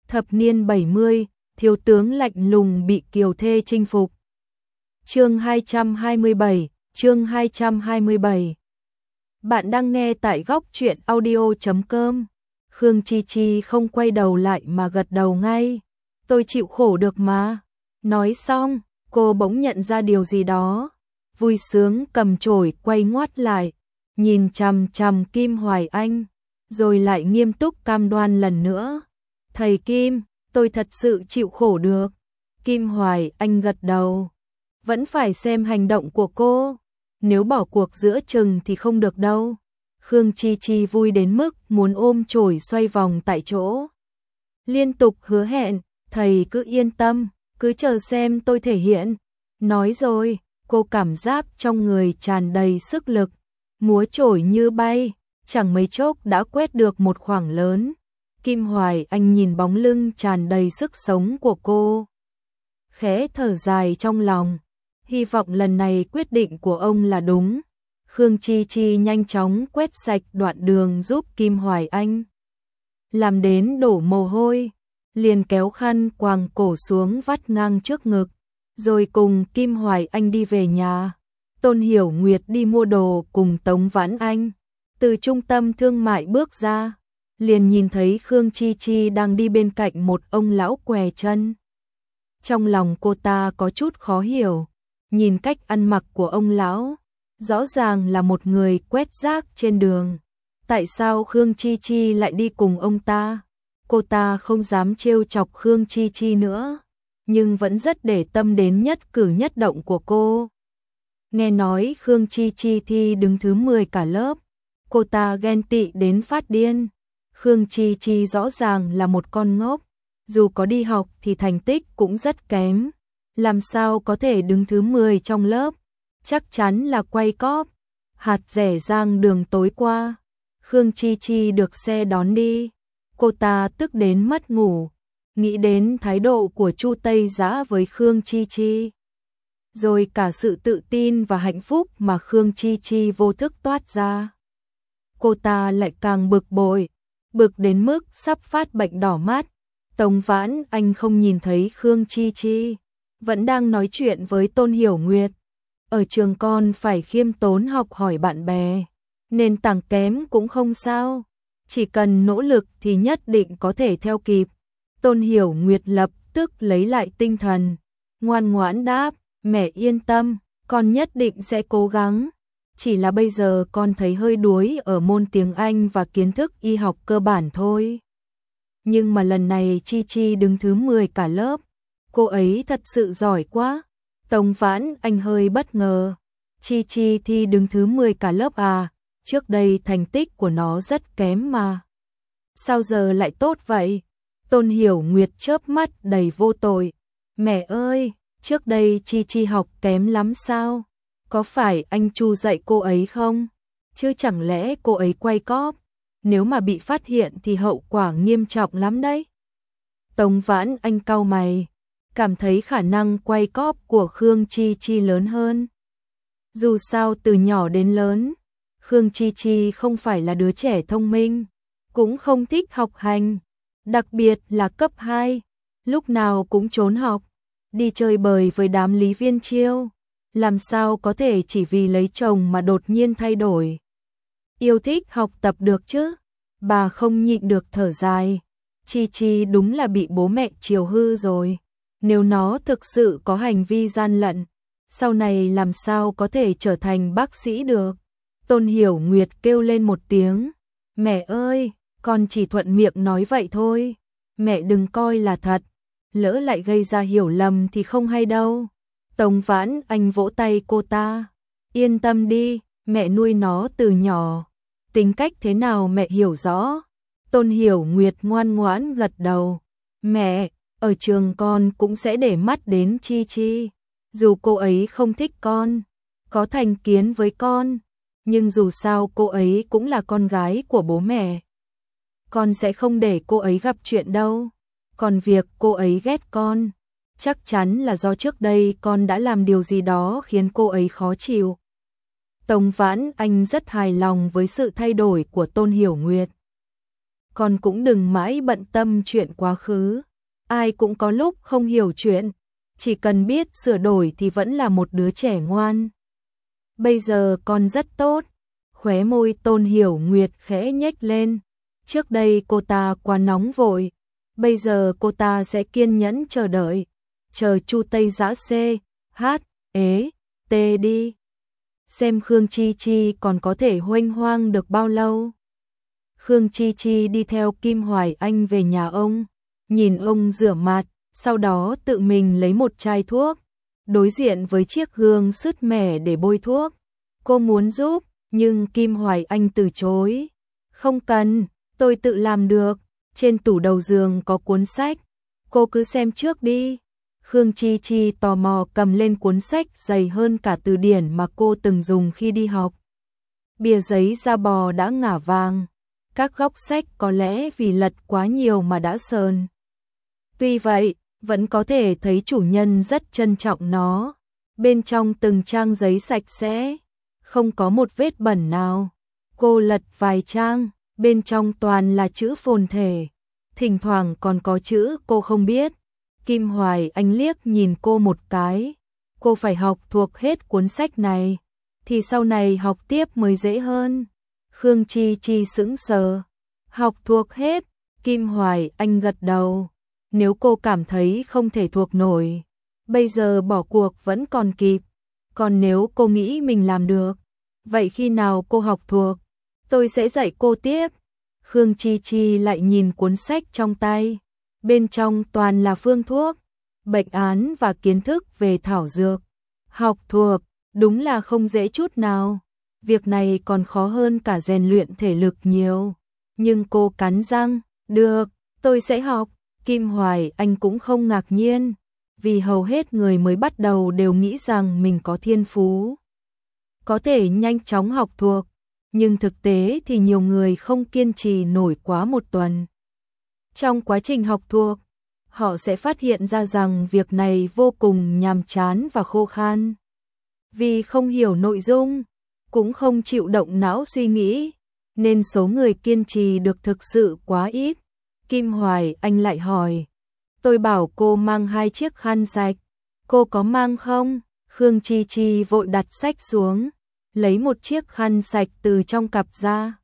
Thập niên 70, thiếu tướng lạnh lùng bị kiều thê chinh phục. Chương 227, chương 227. Bạn đang nghe tại góc truyện audio.com. Khương Chi Chi không quay đầu lại mà gật đầu ngay. Tôi chịu khổ được mà. Nói xong, cô bỗng nhận ra điều gì đó. Vui sướng cầm chổi quay ngoắt lại, nhìn chằm chằm Kim Hoài Anh, rồi lại nghiêm túc cam đoan lần nữa. Thầy Kim, tôi thật sự chịu khổ được. Kim Hoài Anh gật đầu. Vẫn phải xem hành động của cô. Nếu bỏ cuộc giữa chừng thì không được đâu. Khương Chi Chi vui đến mức muốn ôm chổi xoay vòng tại chỗ. Liên tục hứa hẹn, thầy cứ yên tâm, cứ chờ xem tôi thể hiện. Nói rồi, cô cảm giác trong người tràn đầy sức lực, múa chổi như bay, chẳng mấy chốc đã quét được một khoảng lớn. Kim Hoài Anh nhìn bóng lưng tràn đầy sức sống của cô, khẽ thở dài trong lòng, hy vọng lần này quyết định của ông là đúng. Khương Chi Chi nhanh chóng quét sạch đoạn đường giúp Kim Hoài Anh, làm đến đổ mồ hôi, liền kéo khăn quàng cổ xuống vắt ngang trước ngực, rồi cùng Kim Hoài Anh đi về nhà. Tôn Hiểu Nguyệt đi mua đồ cùng Tống Vãn Anh, từ trung tâm thương mại bước ra, liền nhìn thấy Khương Chi Chi đang đi bên cạnh một ông lão què chân. Trong lòng cô ta có chút khó hiểu, nhìn cách ăn mặc của ông lão, rõ ràng là một người quét rác trên đường. Tại sao Khương Chi Chi lại đi cùng ông ta? Cô ta không dám trêu chọc Khương Chi Chi nữa, nhưng vẫn rất để tâm đến nhất cử nhất động của cô. Nghe nói Khương Chi Chi thi đứng thứ 10 cả lớp, cô ta ghen tị đến phát điên. Khương Chi Chi rõ ràng là một con ngốc, dù có đi học thì thành tích cũng rất kém, làm sao có thể đứng thứ 10 trong lớp, chắc chắn là quay cóp. Hạt rẻ rang đường tối qua, Khương Chi Chi được xe đón đi, cô ta tức đến mất ngủ, nghĩ đến thái độ của Chu Tây Giã với Khương Chi Chi, rồi cả sự tự tin và hạnh phúc mà Khương Chi Chi vô thức toát ra. Cô ta lại càng bực bội, bực đến mức sắp phát bệnh đỏ mắt. Tống Vãn Anh không nhìn thấy Khương Chi Chi, vẫn đang nói chuyện với Tôn Hiểu Nguyệt. Ở trường con phải khiêm tốn học hỏi bạn bè, nền tảng kém cũng không sao, chỉ cần nỗ lực thì nhất định có thể theo kịp. Tôn Hiểu Nguyệt lập tức lấy lại tinh thần, ngoan ngoãn đáp, mẹ yên tâm, con nhất định sẽ cố gắng. Chỉ là bây giờ con thấy hơi đuối ở môn tiếng Anh và kiến thức y học cơ bản thôi. Nhưng mà lần này Chi Chi đứng thứ 10 cả lớp, cô ấy thật sự giỏi quá. Tống Vãn Anh hơi bất ngờ, Chi Chi thi đứng thứ 10 cả lớp à, trước đây thành tích của nó rất kém mà. Sao giờ lại tốt vậy? Tôn Hiểu Nguyệt chớp mắt đầy vô tội. Mẹ ơi, trước đây Chi Chi học kém lắm sao? Có phải anh Chu dạy cô ấy không? Chứ chẳng lẽ cô ấy quay cóp? Nếu mà bị phát hiện thì hậu quả nghiêm trọng lắm đấy. Tống Vãn Anh cau mày, cảm thấy khả năng quay cóp của Khương Chi Chi lớn hơn. Dù sao từ nhỏ đến lớn, Khương Chi Chi không phải là đứa trẻ thông minh, cũng không thích học hành, đặc biệt là cấp 2, lúc nào cũng trốn học, đi chơi bời với đám Lý Viên Chiêu, làm sao có thể chỉ vì lấy chồng mà đột nhiên thay đổi. Yêu thích học tập được chứ? Bà không nhịn được thở dài, Chi Chi đúng là bị bố mẹ chiều hư rồi. Nếu nó thực sự có hành vi gian lận, sau này làm sao có thể trở thành bác sĩ được. Tôn Hiểu Nguyệt kêu lên một tiếng, mẹ ơi, con chỉ thuận miệng nói vậy thôi, mẹ đừng coi là thật, lỡ lại gây ra hiểu lầm thì không hay đâu. Tống Vãn Anh vỗ tay cô ta, yên tâm đi, mẹ nuôi nó từ nhỏ, tính cách thế nào mẹ hiểu rõ. Tôn Hiểu Nguyệt ngoan ngoãn gật đầu, mẹ, ở trường con cũng sẽ để mắt đến Chi Chi, dù cô ấy không thích con, có thành kiến với con, nhưng dù sao cô ấy cũng là con gái của bố mẹ. Con sẽ không để cô ấy gặp chuyện đâu, còn việc cô ấy ghét con, chắc chắn là do trước đây con đã làm điều gì đó khiến cô ấy khó chịu. Tống Vãn Anh rất hài lòng với sự thay đổi của Tôn Hiểu Nguyệt. con cũng đừng mãi bận tâm chuyện quá khứ. Ai cũng có lúc không hiểu chuyện, chỉ cần biết sửa đổi thì vẫn là một đứa trẻ ngoan. Bây giờ con rất tốt. Khóe môi Tôn Hiểu Nguyệt khẽ nhếch lên. Trước đây cô ta quá nóng vội, bây giờ cô ta sẽ kiên nhẫn chờ đợi, chờ Chu Tây Giã C, H, ế, T đi. Xem Khương Chi Chi còn có thể huênh hoang được bao lâu. Khương Chi Chi đi theo Kim Hoài Anh về nhà ông, nhìn ông rửa mặt, sau đó tự mình lấy một chai thuốc, đối diện với chiếc gương sứt mẻ để bôi thuốc. Cô muốn giúp, nhưng Kim Hoài Anh từ chối. Không cần, tôi tự làm được, trên tủ đầu giường có cuốn sách, cô cứ xem trước đi. Khương Chi Chi tò mò cầm lên cuốn sách dày hơn cả từ điển mà cô từng dùng khi đi học. Bìa giấy da bò đã ngả vàng, các góc sách có lẽ vì lật quá nhiều mà đã sờn. Tuy vậy, vẫn có thể thấy chủ nhân rất trân trọng nó. Bên trong từng trang giấy sạch sẽ, không có một vết bẩn nào. Cô lật vài trang, bên trong toàn là chữ phồn thể, thỉnh thoảng còn có chữ cô không biết. Kim Hoài Anh liếc nhìn cô một cái. Cô phải học thuộc hết cuốn sách này, thì sau này học tiếp mới dễ hơn. Khương Chi Chi sững sờ. Học thuộc hết, Kim Hoài Anh gật đầu. Nếu cô cảm thấy không thể thuộc nổi, bây giờ bỏ cuộc vẫn còn kịp. Còn nếu cô nghĩ mình làm được, vậy khi nào cô học thuộc, tôi sẽ dạy cô tiếp. Khương Chi Chi lại nhìn cuốn sách trong tay. Bên trong toàn là phương thuốc, bệnh án và kiến thức về thảo dược. Học thuộc, đúng là không dễ chút nào. Việc này còn khó hơn cả rèn luyện thể lực nhiều. Nhưng cô cắn răng, được, tôi sẽ học. Kim Hoài Anh cũng không ngạc nhiên, vì hầu hết người mới bắt đầu đều nghĩ rằng mình có thiên phú, có thể nhanh chóng học thuộc. Nhưng thực tế thì nhiều người không kiên trì nổi quá một tuần. Trong quá trình học thuộc, họ sẽ phát hiện ra rằng việc này vô cùng nhàm chán và khô khan. Vì không hiểu nội dung, cũng không chịu động não suy nghĩ, nên số người kiên trì được thực sự quá ít. Kim Hoài Anh lại hỏi, tôi bảo cô mang 2 chiếc khăn sạch, cô có mang không? Khương Chi Chi vội đặt sách xuống, lấy một chiếc khăn sạch từ trong cặp ra.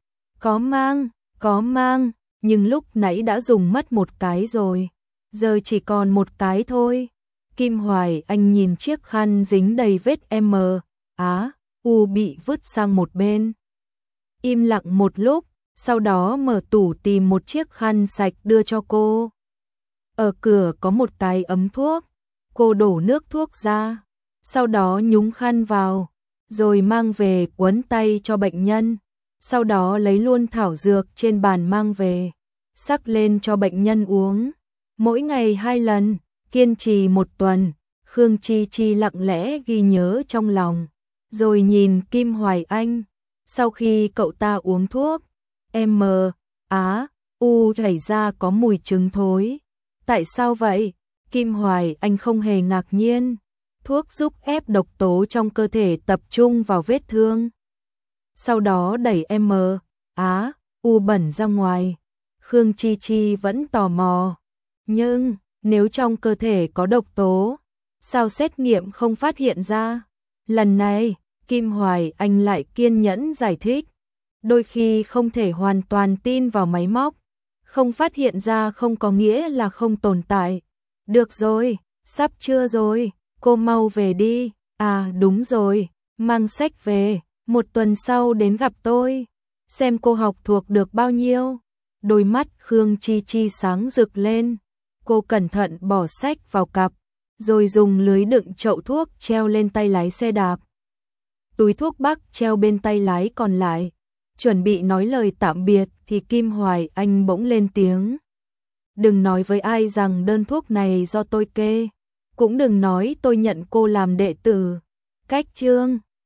Có mang, nhưng lúc nãy đã dùng mất một cái rồi, giờ chỉ còn một cái thôi. Kim Hoài Anh nhìn chiếc khăn dính đầy vết M, Á, U bị vứt sang một bên. Im lặng một lúc, sau đó mở tủ tìm một chiếc khăn sạch đưa cho cô. Ở cửa có một cái ấm thuốc, cô đổ nước thuốc ra, sau đó nhúng khăn vào, rồi mang về quấn tay cho bệnh nhân. Sau đó lấy luôn thảo dược trên bàn mang về, sắc lên cho bệnh nhân uống. Mỗi ngày 2 lần, kiên trì 1 tuần. Khương Chi Chi lặng lẽ ghi nhớ trong lòng, rồi nhìn Kim Hoài Anh. Sau khi cậu ta uống thuốc, M, Á, U chảy ra có mùi trứng thối. Tại sao vậy? Kim Hoài Anh không hề ngạc nhiên. Thuốc giúp ép độc tố trong cơ thể tập trung vào vết thương, sau đó đẩy M, Á, U bẩn ra ngoài. Khương Chi Chi vẫn tò mò. Nhưng, nếu trong cơ thể có độc tố, sao xét nghiệm không phát hiện ra? Lần này, Kim Hoài Anh lại kiên nhẫn giải thích. Đôi khi không thể hoàn toàn tin vào máy móc. Không phát hiện ra không có nghĩa là không tồn tại. Được rồi, sắp trưa rồi, cô mau về đi. À đúng rồi, mang sách về, 1 tuần sau đến gặp tôi, xem cô học thuộc được bao nhiêu. Đôi mắt Khương Chi Chi sáng rực lên. Cô cẩn thận bỏ sách vào cặp, rồi dùng lưới đựng chậu thuốc treo lên tay lái xe đạp. Túi thuốc bắc treo bên tay lái còn lại. Chuẩn bị nói lời tạm biệt thì Kim Hoài Anh bỗng lên tiếng. Đừng nói với ai rằng đơn thuốc này do tôi kê. Cũng đừng nói tôi nhận cô làm đệ tử. Cách chương